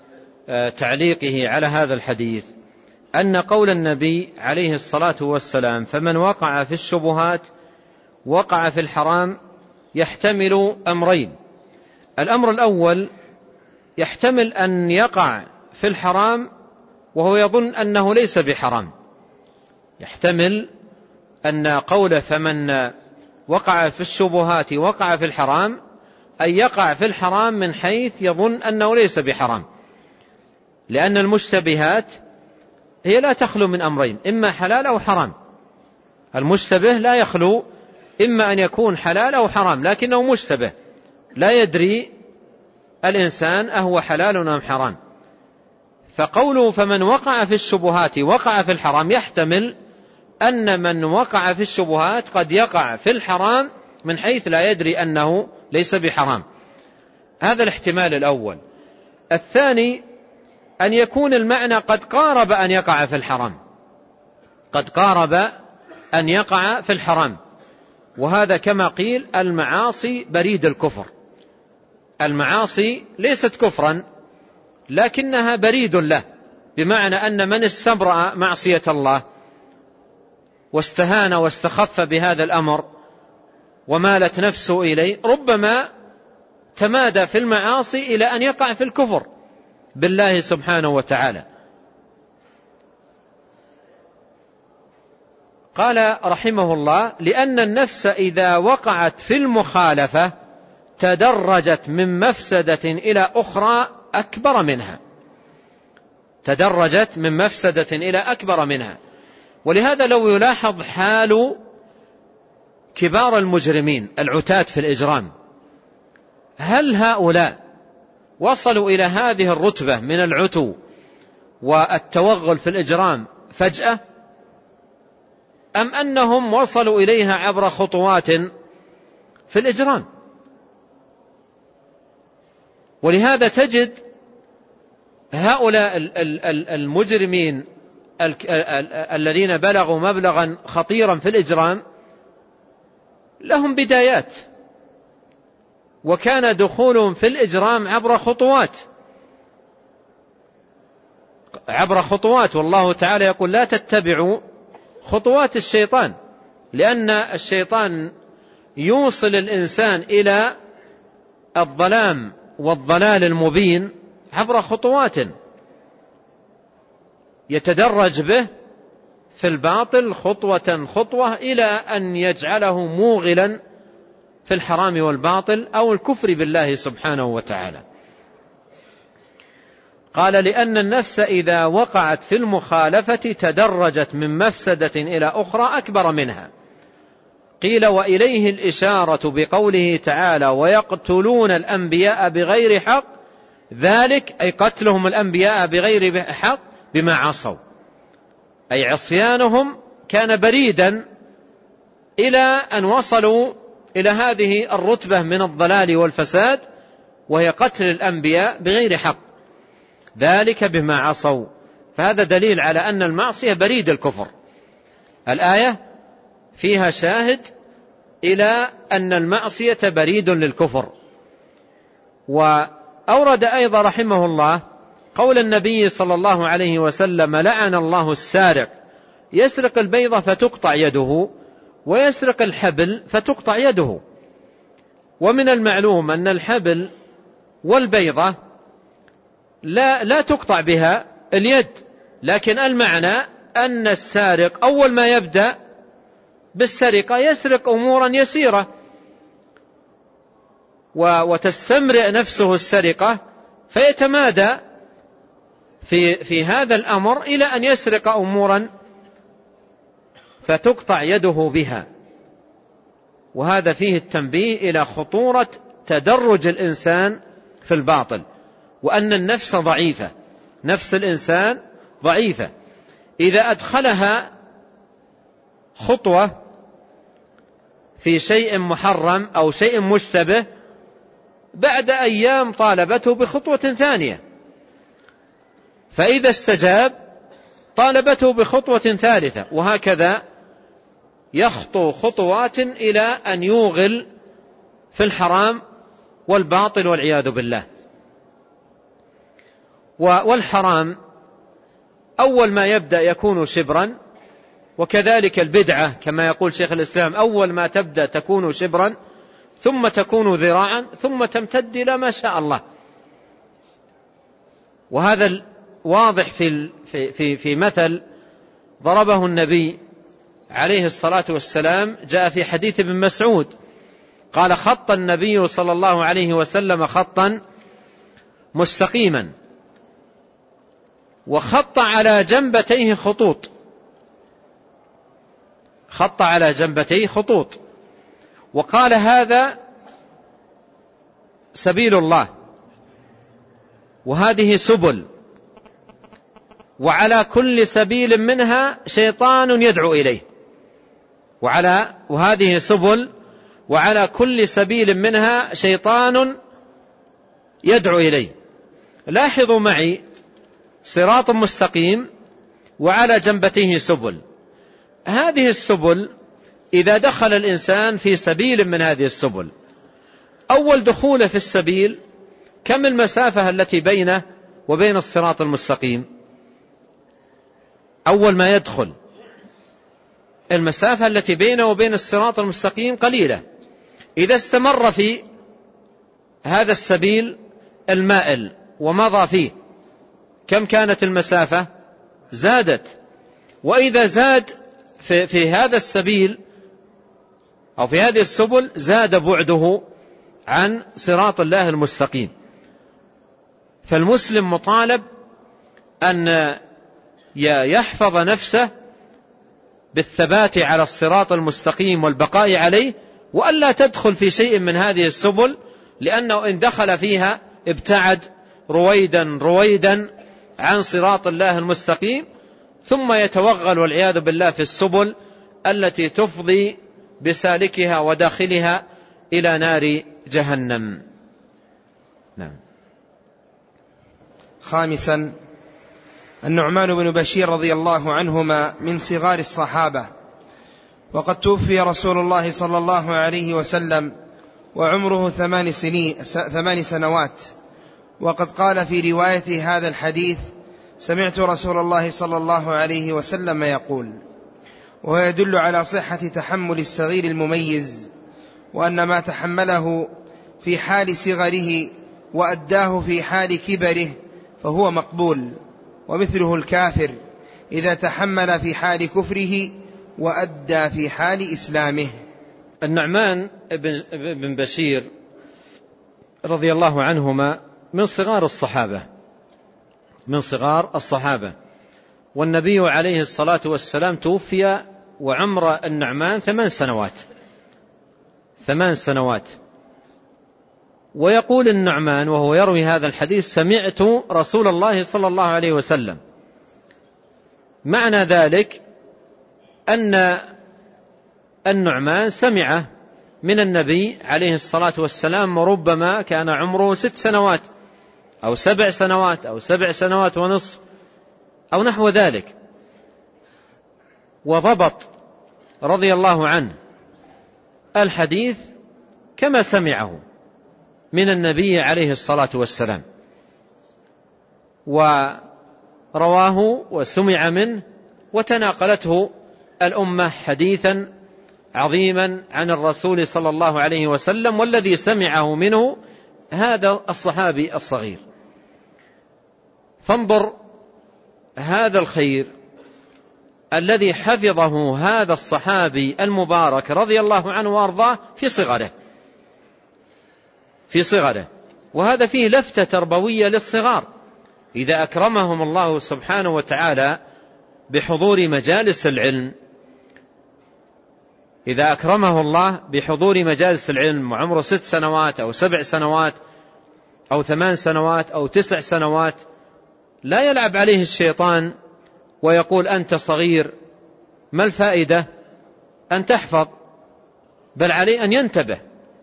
تعليقه على هذا الحديث أن قول النبي عليه الصلاة والسلام: فمن وقع في الشبهات وقع في الحرام، يحتمل أمرين. الأمر الأول: يحتمل أن يقع في الحرام وهو يظن أنه ليس بحرام. يحتمل أن قول فمن وقع في الشبهات وقع في الحرام أن يقع في الحرام من حيث يظن أنه ليس بحرام، لأن المشتبهات هي لا تخلو من أمرين: إما حلال أو حرام. المشتبه لا يخلو إما أن يكون حلال أو حرام، لكنه مشتبه لا يدري الإنسان أهو حلال أم حرام. فقوله فمن وقع في الشبهات وقع في الحرام يحتمل أن من وقع في الشبهات قد يقع في الحرام من حيث لا يدري أنه ليس بحرام. هذا الاحتمال الأول. الثاني: أن يكون المعنى قد قارب أن يقع في الحرام، قد قارب أن يقع في الحرام. وهذا كما قيل: المعاصي بريد الكفر. المعاصي ليست كفرا لكنها بريد له، بمعنى أن من استبرأ معصية الله واستهان واستخف بهذا الأمر ومالت نفسه إليه ربما تمادى في المعاصي إلى أن يقع في الكفر بالله سبحانه وتعالى. قال رحمه الله: لأن النفس إذا وقعت في المخالفة تدرجت من مفسدة إلى أخرى أكبر منها. تدرجت من مفسدة إلى أكبر منها. ولهذا لو يلاحظ حال كبار المجرمين العتاة في الإجرام، هل هؤلاء وصلوا إلى هذه الرتبة من العتو والتوغل في الإجرام فجأة، أم أنهم وصلوا إليها عبر خطوات في الإجرام؟ ولهذا تجد هؤلاء المجرمين الذين بلغوا مبلغا خطيرا في الإجرام لهم بدايات، وكان دخولهم في الإجرام عبر خطوات عبر خطوات والله تعالى يقول: لا تتبعوا خطوات الشيطان، لأن الشيطان يوصل الإنسان إلى الظلام والضلال المبين عبر خطوات يتدرج به في الباطل خطوة خطوة إلى أن يجعله موغلا في الحرام والباطل أو الكفر بالله سبحانه وتعالى. قال: لأن النفس إذا وقعت في المخالفة تدرجت من مفسدة إلى أخرى أكبر منها. قيل: وإليه الإشارة بقوله تعالى: ويقتلون الأنبياء بغير حق، ذلك أي قتلهم الأنبياء بغير حق بما عصوا، أي عصيانهم كان بريدا إلى أن وصلوا إلى هذه الرتبة من الضلال والفساد، وهي قتل الأنبياء بغير حق، ذلك بما عصوا. فهذا دليل على أن المعصية بريد الكفر. الآية فيها شاهد إلى أن المعصية بريد للكفر. أورد أيضا رحمه الله قول النبي صلى الله عليه وسلم: لعن الله السارق، يسرق البيضة فتقطع يده، ويسرق الحبل فتقطع يده. ومن المعلوم أن الحبل والبيضة لا, لا تقطع بها اليد، لكن المعنى أن السارق أول ما يبدأ بالسرقة يسرق أمورا يسيرة، وتستمرئ نفسه السرقة فيتمادى في, في هذا الأمر إلى أن يسرق أمورا فتقطع يده بها. وهذا فيه التنبيه إلى خطورة تدرج الإنسان في الباطل، وأن النفس ضعيفة، نفس الإنسان ضعيفة، إذا أدخلها خطوة في شيء محرم أو شيء مشتبه بعد أيام طالبته بخطوة ثانية، فإذا استجاب طالبته بخطوة ثالثة، وهكذا يخطو خطوات إلى أن يوغل في الحرام والباطل والعياذ بالله. والحرام أول ما يبدأ يكون شبرا، وكذلك البدعة كما يقول شيخ الإسلام أول ما تبدأ تكون شبرا، ثم تكون ذراعا، ثم تمتد إلى ما شاء الله. وهذا واضح في في في مثل ضربه النبي عليه الصلاة والسلام، جاء في حديث ابن مسعود قال: خط النبي صلى الله عليه وسلم خطا مستقيما، وخط على جنبتيه خطوط، خط على جنبتيه خطوط، وقال: هذا سبيل الله، وهذه سبل، وعلى كل سبيل منها شيطان يدعو إليه، وعلى وهذه سبل وعلى كل سبيل منها شيطان يدعو إليه. لاحظوا معي: صراط مستقيم وعلى جنبته سبل. هذه السبل إذا دخل الإنسان في سبيل من هذه السبل، أول دخوله في السبيل كم المسافة التي بينه وبين الصراط المستقيم؟ أول ما يدخل المسافة التي بينه وبين الصراط المستقيم قليلة. إذا استمر في هذا السبيل المائل ومضى فيه كم كانت المسافة؟ زادت. وإذا زاد في, في هذا السبيل أو في هذه السبل زاد بعده عن صراط الله المستقيم. فالمسلم مطالب أن يحفظ نفسه بالثبات على الصراط المستقيم والبقاء عليه، وألا تدخل في شيء من هذه السبل، لأنه إن دخل فيها ابتعد رويدا رويدا عن صراط الله المستقيم، ثم يتوغل والعياذ بالله في السبل التي تفضي بسالكها وداخلها إلى نار جهنم. نعم. خامسا: النعمان بن بشير رضي الله عنهما من صغار الصحابة، وقد توفي رسول الله صلى الله عليه وسلم وعمره ثمان سنين ثمان سنوات، وقد قال في رواية هذا الحديث: سمعت رسول الله صلى الله عليه وسلم يقول. وهو يدل على صحة تحمل الصغير المميز، وأن ما تحمله في حال صغره وأداه في حال كبره فهو مقبول، ومثله الكافر إذا تحمل في حال كفره وأدى في حال إسلامه. النعمان بن بشير رضي الله عنهما من صغار الصحابة من صغار الصحابة والنبي عليه الصلاة والسلام توفي وعمر النعمان ثمان سنوات ثمان سنوات ويقول النعمان وهو يروي هذا الحديث: سمعت رسول الله صلى الله عليه وسلم. معنى ذلك أن النعمان سمع من النبي عليه الصلاة والسلام، وربما كان عمره ست سنوات أو سبع سنوات أو سبع سنوات ونصف أو نحو ذلك، وضبط رضي الله عنه الحديث كما سمعه، من النبي عليه الصلاة والسلام، ورواه وسمع منه وتناقلته الأمة حديثا عظيما عن الرسول صلى الله عليه وسلم، والذي سمعه منه هذا الصحابي الصغير. فانظر هذا الخير الذي حفظه هذا الصحابي المبارك رضي الله عنه وأرضاه في صغره في صغره وهذا فيه لفتة تربوية للصغار. إذا أكرمهم الله سبحانه وتعالى بحضور مجالس العلم إذا أكرمه الله بحضور مجالس العلم وعمره ست سنوات أو سبع سنوات أو ثمان سنوات أو تسع سنوات، لا يلعب عليه الشيطان ويقول أنت صغير ما الفائدة أن تحفظ، بل عليه أن ينتبه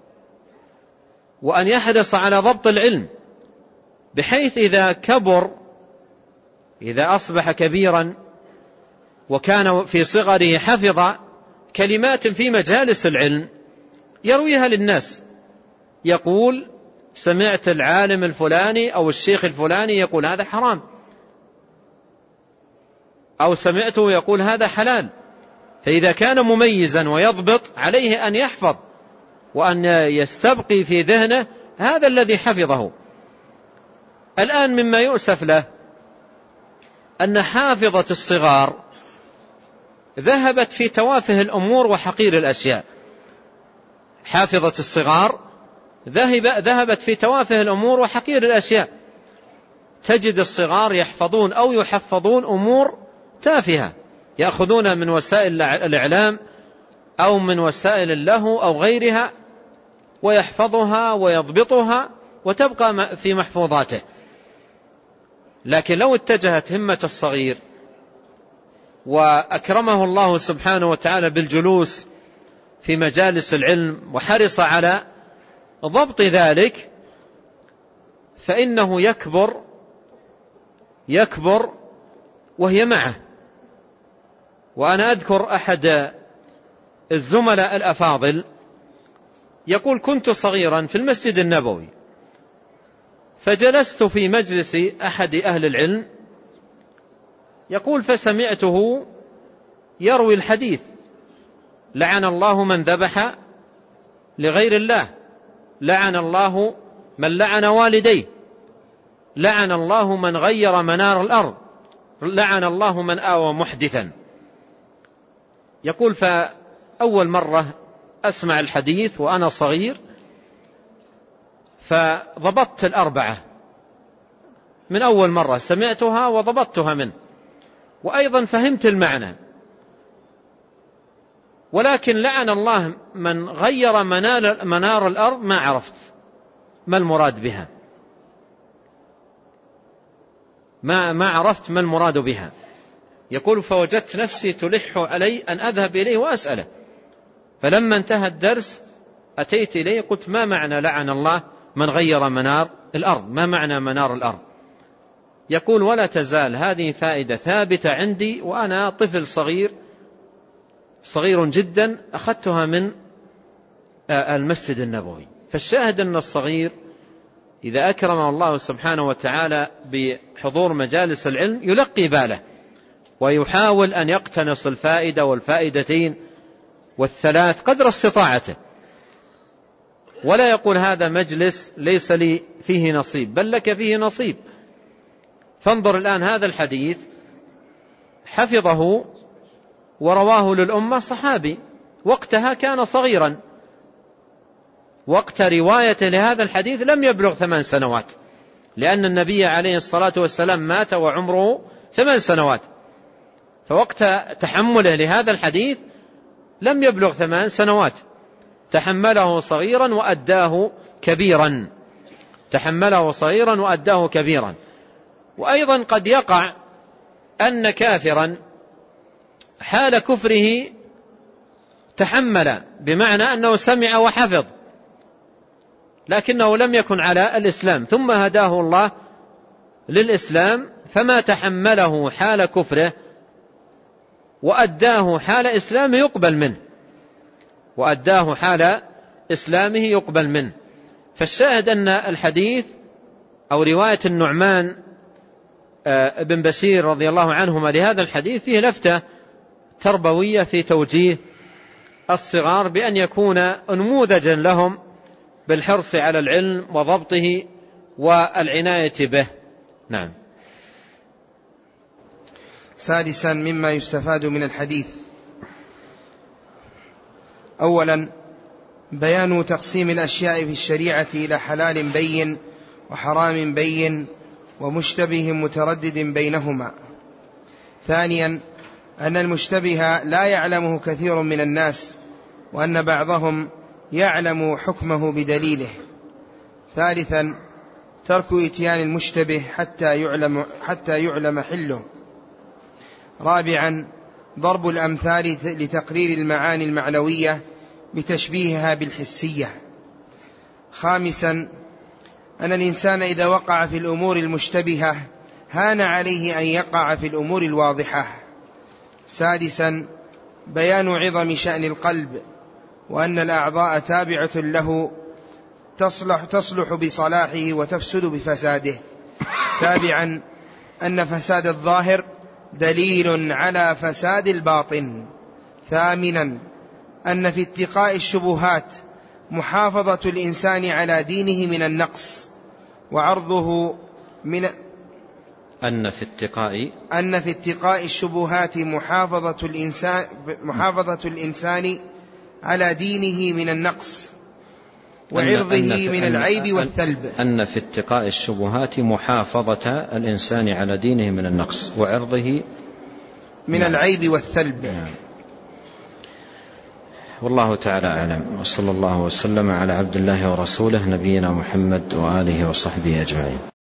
وأن يحرص على ضبط العلم، بحيث إذا كبر إذا أصبح كبيرا وكان في صغره حفظ كلمات في مجالس العلم يرويها للناس، يقول سمعت العالم الفلاني أو الشيخ الفلاني يقول هذا حرام، أو سمعته يقول هذا حلال. فإذا كان مميزا ويضبط عليه أن يحفظ وأن يستبقي في ذهنه هذا الذي حفظه. الآن مما يؤسف له أن حافظة الصغار ذهبت في توافه الأمور وحقير الأشياء. حافظة الصغار ذهبت في توافه الأمور وحقير الأشياء. تجد الصغار يحفظون أو يحفظون أمور تافهة، يأخذون من وسائل الإعلام أو من وسائل اللهو أو غيرها ويحفظها ويضبطها وتبقى في محفوظاته. لكن لو اتجهت همة الصغير وأكرمه الله سبحانه وتعالى بالجلوس في مجالس العلم وحرص على ضبط ذلك، فإنه يكبر يكبر وهي معه. وأنا أذكر أحد الزملاء الأفاضل يقول كنت صغيرا في المسجد النبوي، فجلست في مجلس أحد أهل العلم، يقول فسمعته يروي الحديث لعن الله من ذبح لغير الله، لعن الله من لعن والديه، لعن الله من غير منار الأرض، لعن الله من آوى محدثا. يقول فأول مرة أسمع الحديث وأنا صغير فضبطت الأربعة من أول مرة سمعتها وضبطتها منه، وأيضا فهمت المعنى. ولكن لعن الله من غير منار الأرض ما عرفت ما المراد بها، ما ما عرفت ما المراد بها. يقول فوجدت نفسي تلح علي أن أذهب إليه وأسأله، فلما انتهى الدرس أتيت إليه قلت ما معنى لعن الله من غير منار الأرض، ما معنى منار الأرض؟ يقول ولا تزال هذه فائدة ثابتة عندي وأنا طفل صغير صغير جدا أخذتها من المسجد النبوي. فالشاهد أن الصغير إذا أكرمه الله سبحانه وتعالى بحضور مجالس العلم يلقي باله ويحاول أن يقتنص الفائدة والفائدتين والثلاث قدر استطاعته، ولا يقول هذا مجلس ليس لي فيه نصيب، بل لك فيه نصيب. فانظر الآن هذا الحديث حفظه ورواه للأمة صحابي وقتها كان صغيرا، وقت روايته لهذا الحديث لم يبلغ ثمان سنوات، لأن النبي عليه الصلاة والسلام مات وعمره ثمان سنوات، فوقت تحمله لهذا الحديث لم يبلغ ثمان سنوات، تحمله صغيرا وأداه كبيرا تحمله صغيرا وأداه كبيرا. وأيضا قد يقع أن كافرا حال كفره تحمل، بمعنى أنه سمع وحفظ لكنه لم يكن على الإسلام، ثم هداه الله للإسلام فما تحمله حال كفره وأداه حال إسلامه يقبل منه وأداه حال إسلامه يقبل منه. فالشاهد أن الحديث أو رواية النعمان بن بشير رضي الله عنهما لهذا الحديث فيه لفتة تربوية في توجيه الصغار بأن يكون نموذجا لهم بالحرص على العلم وضبطه والعناية به. نعم. سادسا مما يستفاد من الحديث: أولا بيان تقسيم الأشياء في الشريعة إلى حلال بين وحرام بين ومشتبه متردد بينهما. ثانيا أن المشتبه لا يعلمه كثير من الناس، وأن بعضهم يعلم حكمه بدليله. ثالثا ترك إتيان المشتبه حتى يعلم, حتى يعلم حله. رابعا ضرب الأمثال لتقرير المعاني المعنوية بتشبيهها بالحسية. خامسا أن الإنسان إذا وقع في الأمور المشتبهة هان عليه أن يقع في الأمور الواضحة. سادسا بيان عظم شأن القلب، وأن الأعضاء تابعة له تصلح, تصلح بصلاحه وتفسد بفساده. سابعا أن فساد الظاهر دليل على فساد الباطن. ثامنا أن في اتقاء الشبهات محافظة الإنسان على دينه من النقص وعرضه من أن في اتقاء أن في اتقاء الشبهات محافظة الإنسان محافظة الإنسان على دينه من النقص وعرضه من العيب والثلب. أن في اتقاء الشبهات محافظة الإنسان على دينه من النقص وعرضه من العيب والثلب. يعني. والله تعالى أعلم، وصلى الله وسلم على عبد الله ورسوله نبينا محمد وآله وصحبه أجمعين.